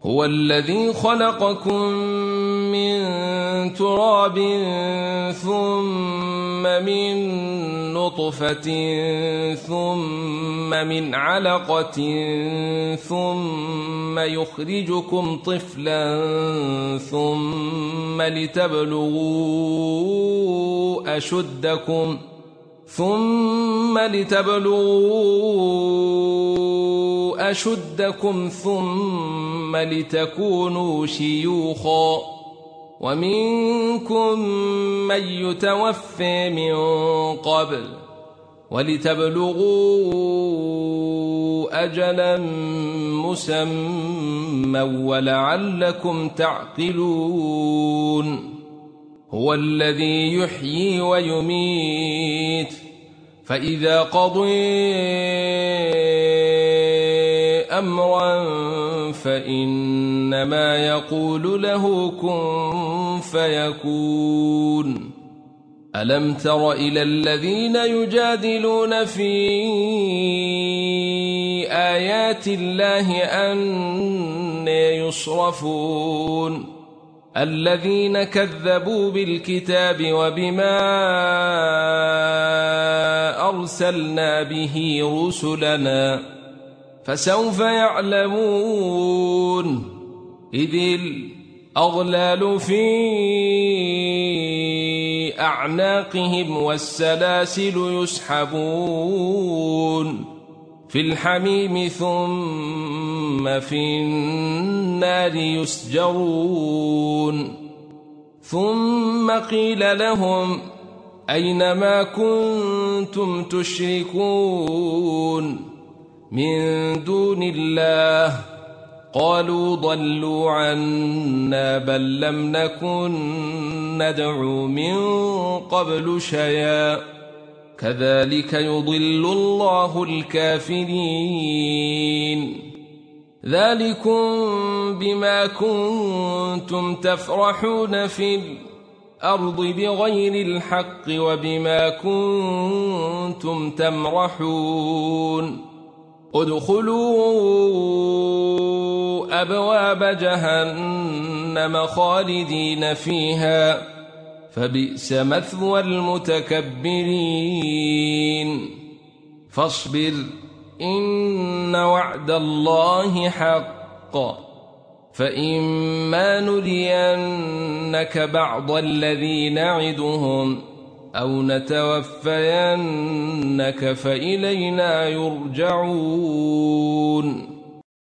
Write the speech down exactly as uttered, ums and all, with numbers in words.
هو الذي خلقكم من تراب ثم من نطفة ثم من علقة ثم يخرجكم طفلا ثم لتبلغوا أشدكم ثم لتبلغوا أشدكم ثم لتكونوا شيوخا ومنكم من يتوفى من قبل ولتبلغوا أجلا مسمى ولعلكم تعقلون هو الذي يحيي ويميت فإذا قضى أمرا فإنما يقول له كن فيكون ألم تر إلى الذين يجادلون في آيات الله أن يصرفون الذين كذبوا بالكتاب وبما أرسلنا به رسلنا فسوف يعلمون إذ الأغلال في أعناقهم والسلاسل يسحبون في الحميم ثم في النار يسجرون ثم قيل لهم أين ما كنتم تشركون من دون الله قالوا ضلوا عنا بل لم نكن ندعو من قبل شيئا كذلك يضل الله الكافرين ذلكم بما كنتم تفرحون في الأرض بغير الحق وبما كنتم تمرحون ادخلوا أبواب جهنم خالدين فيها فبئس مثوى المتكبرين فاصبر إن وعد الله حق فإما نرينك بعض الذي نعدهم أو نتوفينك فإلينا يرجعون